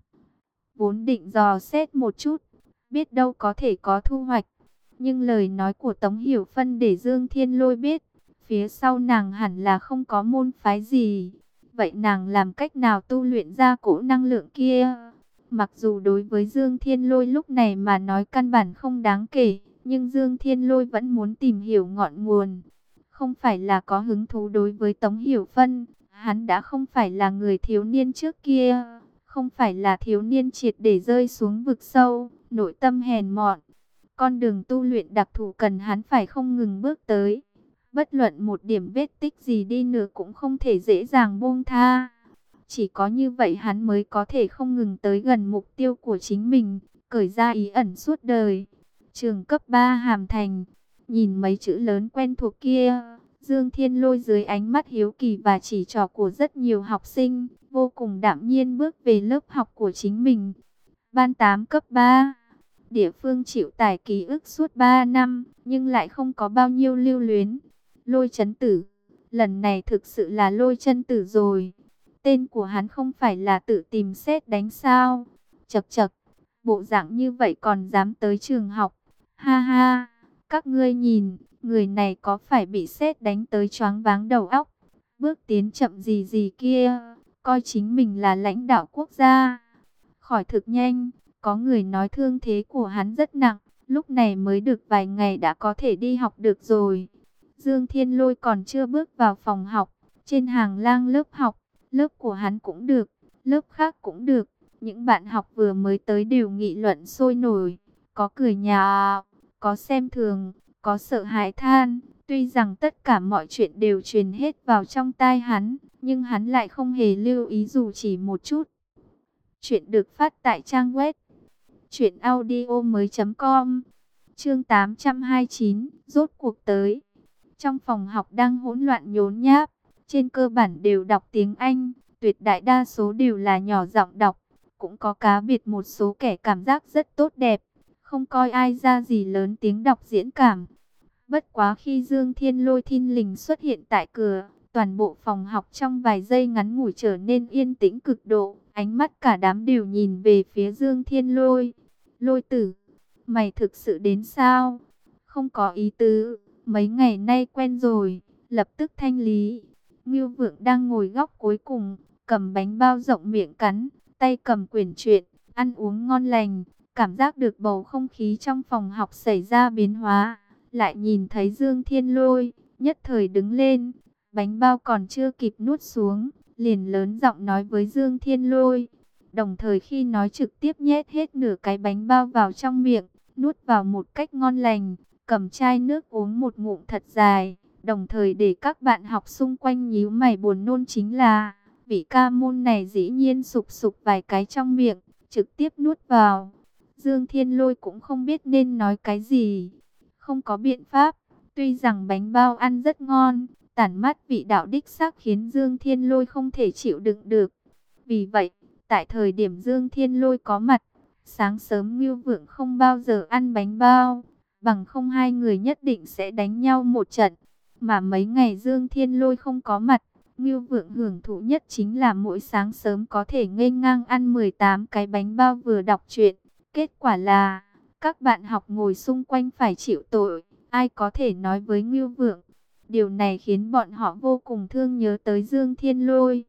Vốn định dò xét một chút, biết đâu có thể có thu hoạch. Nhưng lời nói của Tống Hiểu Phân để Dương Thiên Lôi biết, phía sau nàng hẳn là không có môn phái gì. Vậy nàng làm cách nào tu luyện ra cỗ năng lượng kia? Mặc dù đối với Dương Thiên Lôi lúc này mà nói căn bản không đáng kể, nhưng Dương Thiên Lôi vẫn muốn tìm hiểu ngọn nguồn. Không phải là có hứng thú đối với Tống Hiểu Phân, hắn đã không phải là người thiếu niên trước kia, không phải là thiếu niên triệt để rơi xuống vực sâu, nội tâm hèn mọn. Con đường tu luyện đặc thù cần hắn phải không ngừng bước tới. Bất luận một điểm vết tích gì đi nữa cũng không thể dễ dàng buông tha. Chỉ có như vậy hắn mới có thể không ngừng tới gần mục tiêu của chính mình, cởi ra ý ẩn suốt đời. Trường cấp ba Hàm Thành, nhìn mấy chữ lớn quen thuộc kia, Dương Thiên Lôi dưới ánh mắt hiếu kỳ và chỉ trỏ của rất nhiều học sinh, vô cùng đạm nhiên bước về lớp học của chính mình. Ban tám cấp ba, địa phương chịu tải ký ức suốt ba năm, nhưng lại không có bao nhiêu lưu luyến. Lôi Chấn Tử, lần này thực sự là Lôi Chân Tử rồi. Tên của hắn không phải là tự tìm sét đánh sao? Chậc chậc, bộ dạng như vậy còn dám tới trường học. Ha ha, các ngươi nhìn, người này có phải bị sét đánh tới choáng váng đầu óc? Bước tiến chậm gì gì kia, coi chính mình là lãnh đạo quốc gia. Khỏi thực nhanh, có người nói thương thế của hắn rất nặng, lúc này mới được vài ngày đã có thể đi học được rồi. Dương Thiên Lôi còn chưa bước vào phòng học, trên hàng lang lớp học, lớp của hắn cũng được, lớp khác cũng được. Những bạn học vừa mới tới đều nghị luận sôi nổi, có cười nhạo, có xem thường, có sợ hãi than. Tuy rằng tất cả mọi chuyện đều truyền hết vào trong tai hắn, nhưng hắn lại không hề lưu ý dù chỉ một chút. Chuyện được phát tại trang web truyện audio mới chấm com. Chương tám trăm hai mươi chín, rốt cuộc tới. Trong phòng học đang hỗn loạn nhốn nhác, trên cơ bản đều đọc tiếng Anh, tuyệt đại đa số đều là nhỏ giọng đọc, cũng có cá biệt một số kẻ cảm giác rất tốt đẹp, không coi ai ra gì lớn tiếng đọc diễn cảm. Bất quá khi Dương Thiên Lôi thình lình xuất hiện tại cửa, toàn bộ phòng học trong vài giây ngắn ngủi trở nên yên tĩnh cực độ, ánh mắt cả đám đều nhìn về phía Dương Thiên Lôi. Lôi tử, mày thực sự đến sao? Không có ý tứ, mấy ngày nay quen rồi, lập tức thanh lý. Ngưu Vượng đang ngồi góc cuối cùng, cầm bánh bao rộng miệng cắn, tay cầm quyển truyện, ăn uống ngon lành, cảm giác được bầu không khí trong phòng học xảy ra biến hóa. Lại nhìn thấy Dương Thiên Lôi, nhất thời đứng lên, bánh bao còn chưa kịp nuốt xuống, liền lớn giọng nói với Dương Thiên Lôi. Đồng thời khi nói trực tiếp nhét hết nửa cái bánh bao vào trong miệng, nuốt vào một cách ngon lành, cầm chai nước uống một ngụm thật dài. Đồng thời để các bạn học xung quanh nhíu mày buồn nôn chính là, vị ca môn này dĩ nhiên sụp sụp vài cái trong miệng, trực tiếp nuốt vào. Dương Thiên Lôi cũng không biết nên nói cái gì. Không có biện pháp, tuy rằng bánh bao ăn rất ngon, tản mát vị đạo đích xác khiến Dương Thiên Lôi không thể chịu đựng được. Vì vậy, tại thời điểm Dương Thiên Lôi có mặt, sáng sớm Ngưu Vượng không bao giờ ăn bánh bao, bằng không hai người nhất định sẽ đánh nhau một trận. Mà mấy ngày Dương Thiên Lôi không có mặt, Ngưu Vượng hưởng thụ nhất chính là mỗi sáng sớm có thể nghênh ngang ăn mười tám cái bánh bao vừa đọc truyện. Kết quả là, các bạn học ngồi xung quanh phải chịu tội, ai có thể nói với Ngưu Vượng. Điều này khiến bọn họ vô cùng thương nhớ tới Dương Thiên Lôi.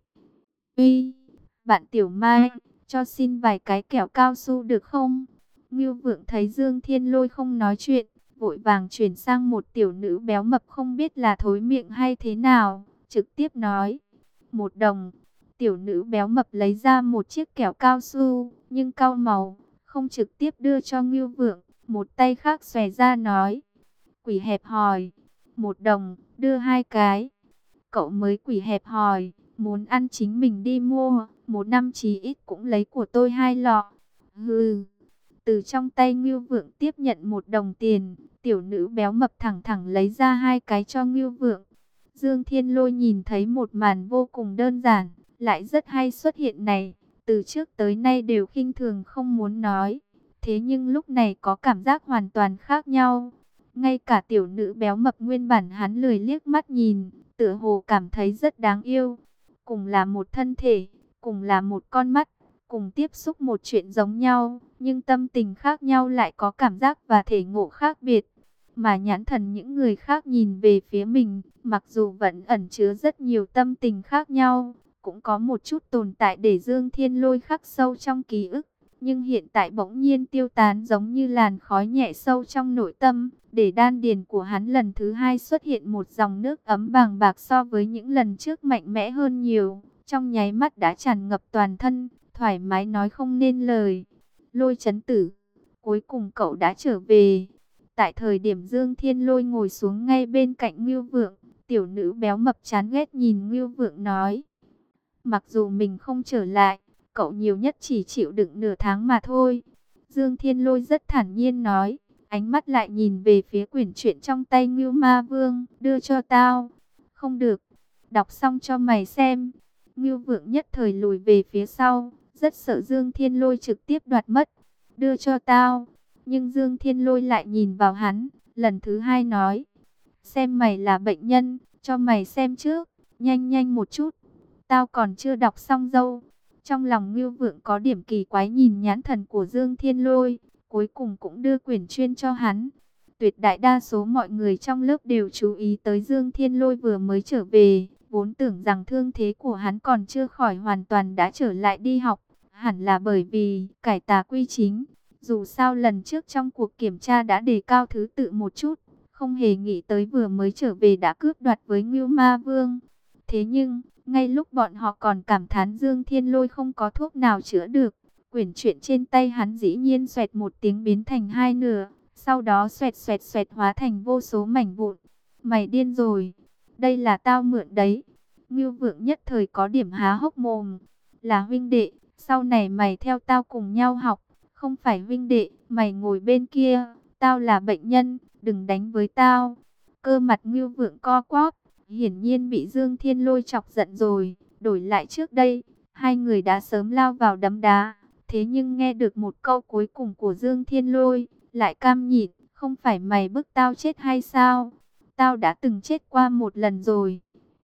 Uy, bạn Tiểu Mai, cho xin vài cái kẹo cao su được không? Ngưu Vượng thấy Dương Thiên Lôi không nói chuyện, vội vàng chuyển sang một tiểu nữ béo mập không biết là thối miệng hay thế nào, trực tiếp nói, một đồng. Tiểu nữ béo mập lấy ra một chiếc kẹo cao su, nhưng cau màu, không trực tiếp đưa cho Ngưu Vượng, một tay khác xòe ra nói, quỷ hẹp hòi, một đồng, đưa hai cái. Cậu mới quỷ hẹp hòi, muốn ăn chính mình đi mua, một năm chí ít cũng lấy của tôi hai lọ. Hừ. Từ trong tay Ngưu Vượng tiếp nhận một đồng tiền, tiểu nữ béo mập thẳng thẳng lấy ra hai cái cho Ngưu Vượng. Dương Thiên Lôi nhìn thấy một màn vô cùng đơn giản, lại rất hay xuất hiện này, từ trước tới nay đều khinh thường không muốn nói. Thế nhưng lúc này có cảm giác hoàn toàn khác nhau. Ngay cả tiểu nữ béo mập nguyên bản hắn lười liếc mắt nhìn, tựa hồ cảm thấy rất đáng yêu. Cùng là một thân thể, cùng là một con mắt, cùng tiếp xúc một chuyện giống nhau, nhưng tâm tình khác nhau lại có cảm giác và thể ngộ khác biệt. Mà nhãn thần những người khác nhìn về phía mình, mặc dù vẫn ẩn chứa rất nhiều tâm tình khác nhau, cũng có một chút tồn tại để Dương Thiên Lôi khắc sâu trong ký ức. Nhưng hiện tại bỗng nhiên tiêu tán giống như làn khói nhẹ sâu trong nội tâm, để đan điền của hắn lần thứ hai xuất hiện một dòng nước ấm bàng bạc so với những lần trước mạnh mẽ hơn nhiều. Trong nháy mắt đã tràn ngập toàn thân, thoải mái nói không nên lời. Lôi chấn tử, cuối cùng cậu đã trở về. Tại thời điểm Dương Thiên Lôi ngồi xuống ngay bên cạnh Ngưu Vượng, tiểu nữ béo mập chán ghét nhìn Ngưu Vượng nói. Mặc dù mình không trở lại, cậu nhiều nhất chỉ chịu đựng nửa tháng mà thôi. Dương Thiên Lôi rất thản nhiên nói, ánh mắt lại nhìn về phía quyển truyện trong tay Ngưu Ma Vương, đưa cho tao. Không được, đọc xong cho mày xem. Ngưu Vượng nhất thời lùi về phía sau, rất sợ Dương Thiên Lôi trực tiếp đoạt mất. Đưa cho tao. Nhưng Dương Thiên Lôi lại nhìn vào hắn, lần thứ hai nói, xem mày là bệnh nhân, cho mày xem trước, nhanh nhanh một chút. Tao còn chưa đọc xong đâu. Trong lòng Ngưu Vượng có điểm kỳ quái nhìn nhãn thần của Dương Thiên Lôi, cuối cùng cũng đưa quyển chuyên cho hắn. Tuyệt đại đa số mọi người trong lớp đều chú ý tới Dương Thiên Lôi vừa mới trở về, vốn tưởng rằng thương thế của hắn còn chưa khỏi hoàn toàn đã trở lại đi học, hẳn là bởi vì cải tà quy chính. Dù sao lần trước trong cuộc kiểm tra đã đề cao thứ tự một chút, không hề nghĩ tới vừa mới trở về đã cướp đoạt với Ngưu Ma Vương. Thế nhưng, ngay lúc bọn họ còn cảm thán Dương Thiên Lôi không có thuốc nào chữa được, quyển truyện trên tay hắn dĩ nhiên xoẹt một tiếng biến thành hai nửa, sau đó xoẹt xoẹt xoẹt hóa thành vô số mảnh vụn. Mày điên rồi, đây là tao mượn đấy. Ngưu Vượng nhất thời có điểm há hốc mồm, là huynh đệ, sau này mày theo tao cùng nhau học, không phải huynh đệ, mày ngồi bên kia, tao là bệnh nhân, đừng đánh với tao. Cơ mặt Ngưu Vượng co quắp, hiển nhiên bị Dương Thiên Lôi chọc giận rồi, đổi lại trước đây, hai người đã sớm lao vào đấm đá. Thế nhưng nghe được một câu cuối cùng của Dương Thiên Lôi, lại cam nhịn, không phải mày bức tao chết hay sao? Tao đã từng chết qua một lần rồi.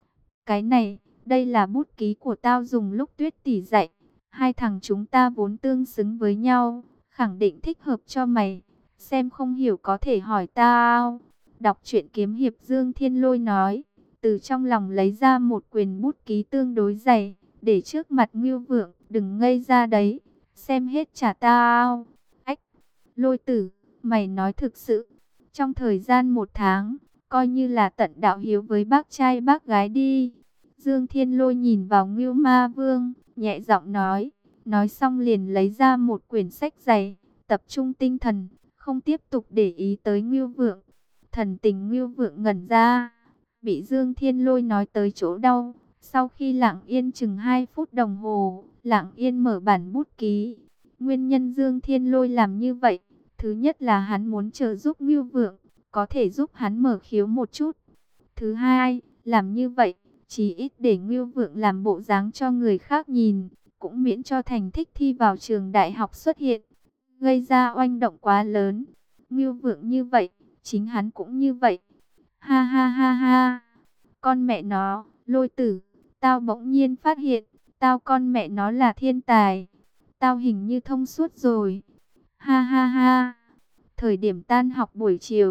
Cái này, đây là bút ký của tao dùng lúc Tuyết tỷ dạy. Hai thằng chúng ta vốn tương xứng với nhau, khẳng định thích hợp cho mày. Xem không hiểu có thể hỏi tao. Đọc truyện kiếm hiệp Dương Thiên Lôi nói, từ trong lòng lấy ra một quyền bút ký tương đối dày, để trước mặt Ngưu Vượng, đừng ngây ra đấy, xem hết trả tao. Ách, Lôi tử, mày nói thực sự, trong thời gian một tháng, coi như là tận đạo hiếu với bác trai bác gái đi. Dương Thiên Lôi nhìn vào Ngưu Ma Vương, nhẹ giọng nói, nói xong liền lấy ra một quyển sách dày, tập trung tinh thần, không tiếp tục để ý tới Ngưu Vượng. Thần tình Ngưu Vượng ngẩn ra, bị Dương Thiên Lôi nói tới chỗ đau. Sau khi lặng yên chừng hai phút đồng hồ, lặng yên mở bản bút ký. Nguyên nhân Dương Thiên Lôi làm như vậy, thứ nhất là hắn muốn trợ giúp Ngưu Vượng, có thể giúp hắn mở khiếu một chút. Thứ hai, làm như vậy, chỉ ít để Ngưu Vượng làm bộ dáng cho người khác nhìn, cũng miễn cho thành tích thi vào trường đại học xuất hiện, gây ra oanh động quá lớn. Ngưu Vượng như vậy, chính hắn cũng như vậy. Ha ha ha ha, con mẹ nó, Lôi tử, tao bỗng nhiên phát hiện, tao con mẹ nó là thiên tài. Tao hình như thông suốt rồi. Ha ha ha. Thời điểm tan học buổi chiều,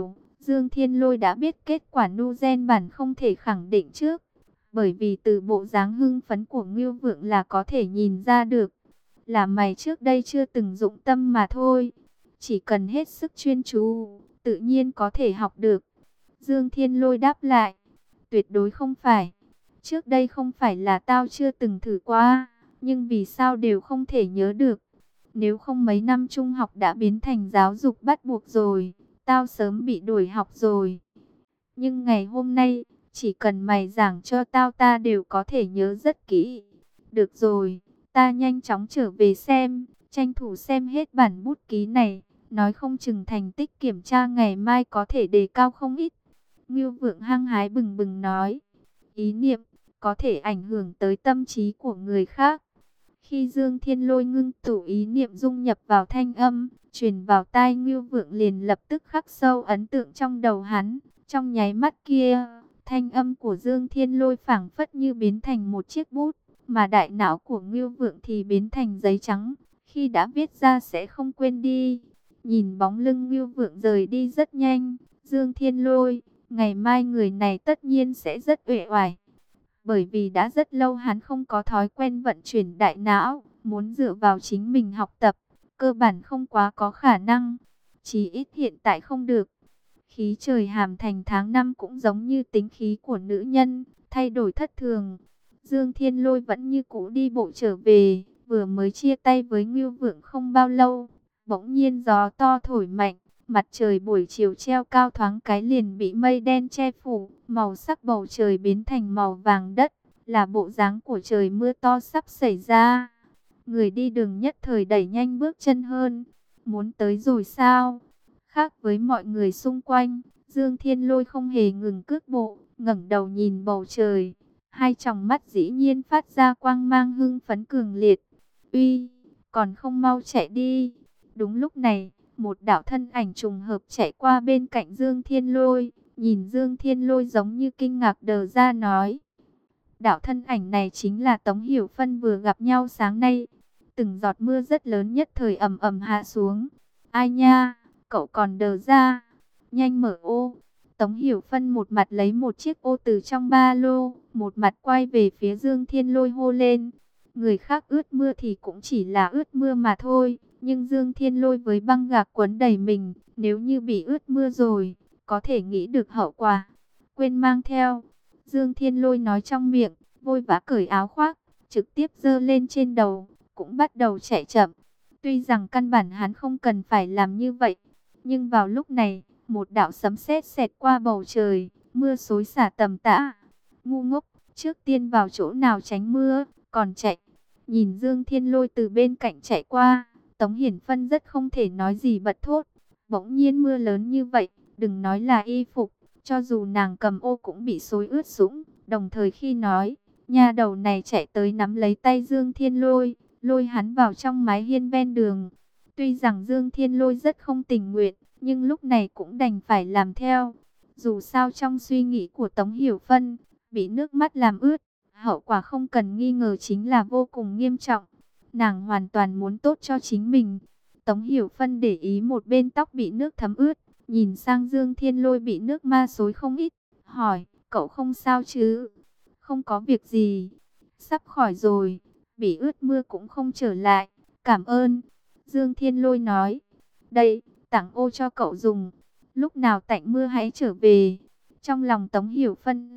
Dương Thiên Lôi đã biết kết quả nu gen bản không thể khẳng định trước, bởi vì từ bộ dáng hưng phấn của Ngưu Vượng là có thể nhìn ra được, là mày trước đây chưa từng dụng tâm mà thôi. Chỉ cần hết sức chuyên chú, tự nhiên có thể học được. Dương Thiên Lôi đáp lại, tuyệt đối không phải. Trước đây không phải là tao chưa từng thử qua, nhưng vì sao đều không thể nhớ được. Nếu không mấy năm trung học đã biến thành giáo dục bắt buộc rồi, tao sớm bị đuổi học rồi. Nhưng ngày hôm nay, chỉ cần mày giảng cho tao ta đều có thể nhớ rất kỹ. Được rồi, ta nhanh chóng trở về xem, tranh thủ xem hết bản bút ký này. Nói không chừng thành tích kiểm tra ngày mai có thể đề cao không ít. Ngưu Vượng hăng hái bừng bừng nói. Ý niệm có thể ảnh hưởng tới tâm trí của người khác. Khi Dương Thiên Lôi ngưng tụ ý niệm dung nhập vào thanh âm, truyền vào tai Ngưu Vượng liền lập tức khắc sâu ấn tượng trong đầu hắn. Trong nháy mắt kia, thanh âm của Dương Thiên Lôi phảng phất như biến thành một chiếc bút, mà đại não của Ngưu Vượng thì biến thành giấy trắng. Khi đã viết ra sẽ không quên đi. Nhìn bóng lưng Ngưu Vượng rời đi rất nhanh, Dương Thiên Lôi, ngày mai người này tất nhiên sẽ rất uể oải. Bởi vì đã rất lâu hắn không có thói quen vận chuyển đại não, muốn dựa vào chính mình học tập, cơ bản không quá có khả năng. Chỉ ít hiện tại không được. Khí trời hàm thành tháng năm cũng giống như tính khí của nữ nhân, thay đổi thất thường. Dương Thiên Lôi vẫn như cũ đi bộ trở về, vừa mới chia tay với Ngưu Vượng không bao lâu. Bỗng nhiên gió to thổi mạnh, mặt trời buổi chiều treo cao thoáng cái liền bị mây đen che phủ, màu sắc bầu trời biến thành màu vàng đất, là bộ dáng của trời mưa to sắp xảy ra. Người đi đường nhất thời đẩy nhanh bước chân hơn, muốn tới rồi sao? Khác với mọi người xung quanh, Dương Thiên Lôi không hề ngừng cước bộ, ngẩng đầu nhìn bầu trời, hai tròng mắt dĩ nhiên phát ra quang mang hưng phấn cường liệt. Uy, còn không mau chạy đi! Đúng lúc này, một đạo thân ảnh trùng hợp chạy qua bên cạnh Dương Thiên Lôi, nhìn Dương Thiên Lôi giống như kinh ngạc đờ ra nói. Đạo thân ảnh này chính là Tống Hiểu Phân vừa gặp nhau sáng nay. Từng giọt mưa rất lớn nhất thời ầm ầm hạ xuống. Ai nha, cậu còn đờ ra, nhanh mở ô. Tống Hiểu Phân một mặt lấy một chiếc ô từ trong ba lô, một mặt quay về phía Dương Thiên Lôi hô lên. Người khác ướt mưa thì cũng chỉ là ướt mưa mà thôi. Nhưng Dương Thiên Lôi với băng gạc quấn đầy mình, nếu như bị ướt mưa rồi, có thể nghĩ được hậu quả. Quên mang theo. Dương Thiên Lôi nói trong miệng, vội vã cởi áo khoác, trực tiếp giơ lên trên đầu, cũng bắt đầu chạy chậm. Tuy rằng căn bản hắn không cần phải làm như vậy, nhưng vào lúc này, một đạo sấm sét xẹt qua bầu trời, mưa xối xả tầm tã. Ngu ngốc, trước tiên vào chỗ nào tránh mưa, còn chạy. Nhìn Dương Thiên Lôi từ bên cạnh chạy qua, Tống Hiển Phân rất không thể nói gì bật thốt. Bỗng nhiên mưa lớn như vậy, đừng nói là y phục, cho dù nàng cầm ô cũng bị xối ướt sũng. Đồng thời khi nói, nha đầu này chạy tới nắm lấy tay Dương Thiên Lôi, lôi hắn vào trong mái hiên ven đường. Tuy rằng Dương Thiên Lôi rất không tình nguyện, nhưng lúc này cũng đành phải làm theo. Dù sao trong suy nghĩ của Tống Hiểu Phân, bị nước mắt làm ướt, hậu quả không cần nghi ngờ chính là vô cùng nghiêm trọng. Nàng hoàn toàn muốn tốt cho chính mình. Tống Hiểu Phân để ý một bên tóc bị nước thấm ướt, nhìn sang Dương Thiên Lôi bị nước ma xối không ít, hỏi, cậu không sao chứ? Không có việc gì, sắp khỏi rồi, bị ướt mưa cũng không trở lại, cảm ơn. Dương Thiên Lôi nói, đây, tặng ô cho cậu dùng, lúc nào tạnh mưa hãy trở về. Trong lòng Tống Hiểu Phân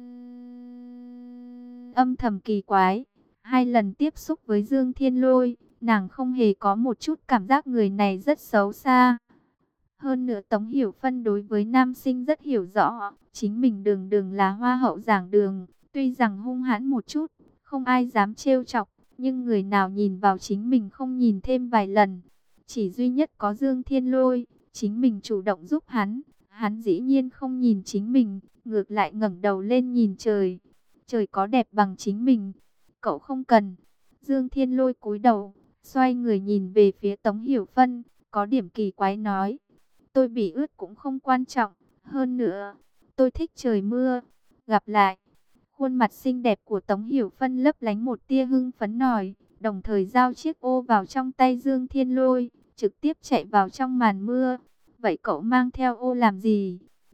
âm thầm kỳ quái. Hai lần tiếp xúc với Dương Thiên Lôi, nàng không hề có một chút cảm giác người này rất xấu xa. Hơn nữa Tống Hiểu Phân đối với nam sinh rất hiểu rõ, chính mình đường đường là hoa hậu giảng đường, tuy rằng hung hãn một chút, không ai dám trêu chọc, nhưng người nào nhìn vào chính mình không nhìn thêm vài lần. Chỉ duy nhất có Dương Thiên Lôi, chính mình chủ động giúp hắn, hắn dĩ nhiên không nhìn chính mình, ngược lại ngẩng đầu lên nhìn trời. Trời có đẹp bằng chính mình. Cậu không cần. Dương Thiên Lôi cúi đầu, xoay người nhìn về phía Tống Hiểu Phân, có điểm kỳ quái nói. Tôi bị ướt cũng không quan trọng, hơn nữa, tôi thích trời mưa. Gặp lại. Khuôn mặt xinh đẹp của Tống Hiểu Phân lấp lánh một tia hưng phấn nổi, đồng thời giao chiếc ô vào trong tay Dương Thiên Lôi, trực tiếp chạy vào trong màn mưa. Vậy cậu mang theo ô làm gì?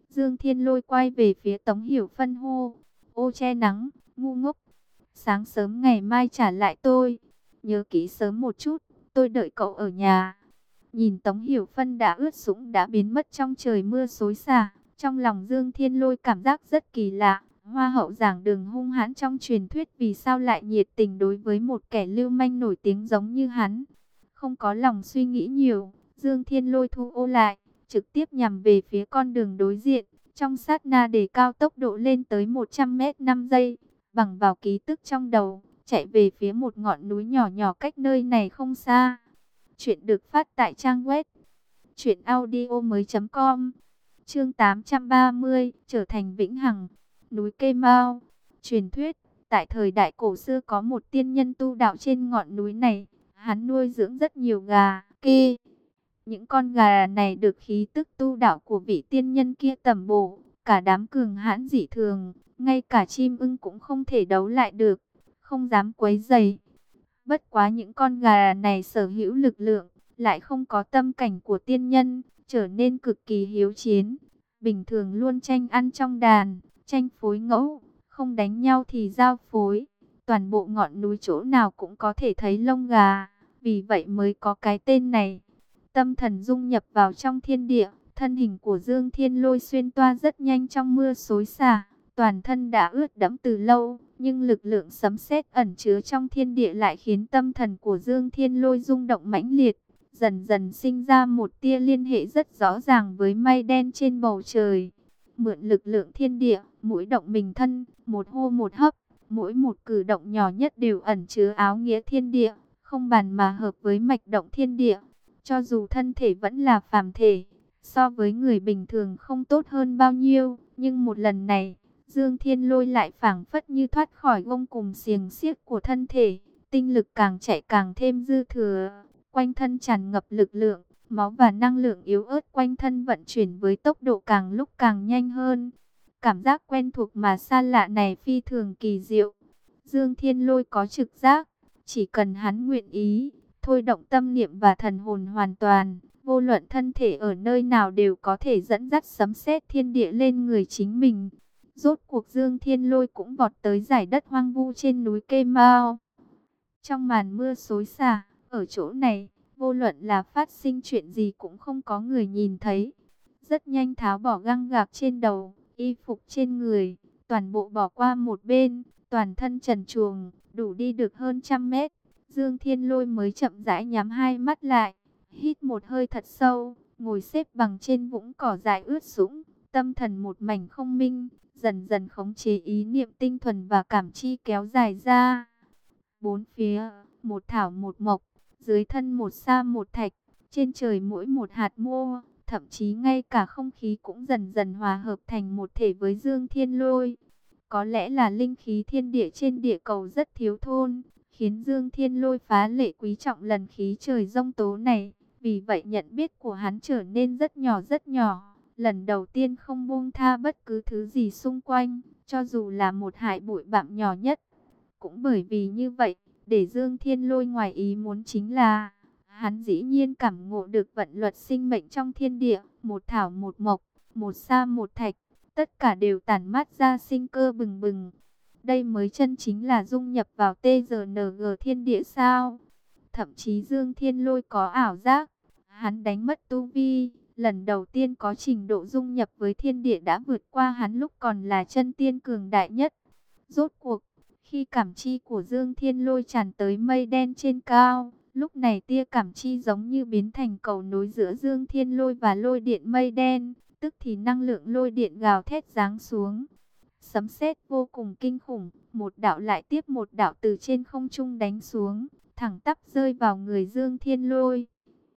Dương Thiên Lôi quay về phía Tống Hiểu Phân hô, ô che nắng, ngu ngốc. Sáng sớm ngày mai trả lại tôi. Nhớ kỹ sớm một chút, tôi đợi cậu ở nhà. Nhìn Tống Hiểu Phân đã ướt sũng đã biến mất trong trời mưa xối xả. Trong lòng Dương Thiên Lôi cảm giác rất kỳ lạ. Hoa hậu giảng đường hung hãn trong truyền thuyết vì sao lại nhiệt tình đối với một kẻ lưu manh nổi tiếng giống như hắn. Không có lòng suy nghĩ nhiều, Dương Thiên Lôi thu ô lại, trực tiếp nhằm về phía con đường đối diện. Trong sát na đề cao tốc độ lên tới một trăm mét năm giây, bằng vào ký tức trong đầu, chạy về phía một ngọn núi nhỏ nhỏ cách nơi này không xa. Chuyện được phát tại trang web truyện audio mới chấm com. Chương tám trăm ba mươi, trở thành vĩnh hằng. Núi Kê Mao. Truyền thuyết, tại thời đại cổ xưa có một tiên nhân tu đạo trên ngọn núi này. Hắn nuôi dưỡng rất nhiều gà, kê. Những con gà này được khí tức tu đạo của vị tiên nhân kia tẩm bổ. Cả đám cường hãn dị thường, ngay cả chim ưng cũng không thể đấu lại được, không dám quấy rầy. Bất quá những con gà này sở hữu lực lượng, lại không có tâm cảnh của tiên nhân, trở nên cực kỳ hiếu chiến. Bình thường luôn tranh ăn trong đàn, tranh phối ngẫu, không đánh nhau thì giao phối. Toàn bộ ngọn núi chỗ nào cũng có thể thấy lông gà, vì vậy mới có cái tên này. Tâm thần dung nhập vào trong thiên địa, thân hình của Dương Thiên Lôi xuyên toa rất nhanh trong mưa xối xả. Toàn thân đã ướt đẫm từ lâu, nhưng lực lượng sấm sét ẩn chứa trong thiên địa lại khiến tâm thần của Dương Thiên Lôi rung động mãnh liệt. Dần dần sinh ra một tia liên hệ rất rõ ràng với mây đen trên bầu trời. Mượn lực lượng thiên địa, mỗi động mình thân, một hô một hấp, mỗi một cử động nhỏ nhất đều ẩn chứa áo nghĩa thiên địa, không bàn mà hợp với mạch động thiên địa. Cho dù thân thể vẫn là phàm thể, so với người bình thường không tốt hơn bao nhiêu, nhưng một lần này, Dương Thiên Lôi lại phảng phất như thoát khỏi gông cùm xiềng xiếc của thân thể, tinh lực càng chạy càng thêm dư thừa, quanh thân tràn ngập lực lượng, máu và năng lượng yếu ớt quanh thân vận chuyển với tốc độ càng lúc càng nhanh hơn. Cảm giác quen thuộc mà xa lạ này phi thường kỳ diệu. Dương Thiên Lôi có trực giác, chỉ cần hắn nguyện ý, thôi động tâm niệm và thần hồn hoàn toàn, vô luận thân thể ở nơi nào đều có thể dẫn dắt sấm sét thiên địa lên người chính mình. Rốt cuộc Dương Thiên Lôi cũng vọt tới dải đất hoang vu trên núi Kê Mao. Trong màn mưa xối xả, ở chỗ này, vô luận là phát sinh chuyện gì cũng không có người nhìn thấy. Rất nhanh tháo bỏ găng gạc trên đầu, y phục trên người, toàn bộ bỏ qua một bên, toàn thân trần truồng, đủ đi được hơn trăm mét. Dương Thiên Lôi mới chậm rãi nhắm hai mắt lại, hít một hơi thật sâu, ngồi xếp bằng trên vũng cỏ dại ướt sũng, tâm thần một mảnh không minh, dần dần khống chế ý niệm tinh thuần và cảm chi kéo dài ra. Bốn phía, một thảo một mộc, dưới thân một sa một thạch, trên trời mỗi một hạt mưa, thậm chí ngay cả không khí cũng dần dần hòa hợp thành một thể với Dương Thiên Lôi. Có lẽ là linh khí thiên địa trên địa cầu rất thiếu thốn, khiến Dương Thiên Lôi phá lệ quý trọng lần khí trời giông tố này. Vì vậy nhận biết của hắn trở nên rất nhỏ rất nhỏ. Lần đầu tiên không buông tha bất cứ thứ gì xung quanh, cho dù là một hạt bụi bặm nhỏ nhất. Cũng bởi vì như vậy, để Dương Thiên Lôi ngoài ý muốn chính là, hắn dĩ nhiên cảm ngộ được vận luật sinh mệnh trong thiên địa, một thảo một mộc, một sa một thạch, tất cả đều tản mát ra sinh cơ bừng bừng. Đây mới chân chính là dung nhập vào tê giê en giê thiên địa sao? Thậm chí Dương Thiên Lôi có ảo giác, hắn đánh mất tu vi, lần đầu tiên có trình độ dung nhập với thiên địa đã vượt qua hắn lúc còn là chân tiên cường đại nhất. Rốt cuộc, khi cảm chi của Dương Thiên Lôi tràn tới mây đen trên cao, lúc này tia cảm chi giống như biến thành cầu nối giữa Dương Thiên Lôi và lôi điện mây đen, tức thì năng lượng lôi điện gào thét giáng xuống. Sấm sét vô cùng kinh khủng, một đạo lại tiếp một đạo từ trên không trung đánh xuống, thẳng tắp rơi vào người Dương Thiên Lôi.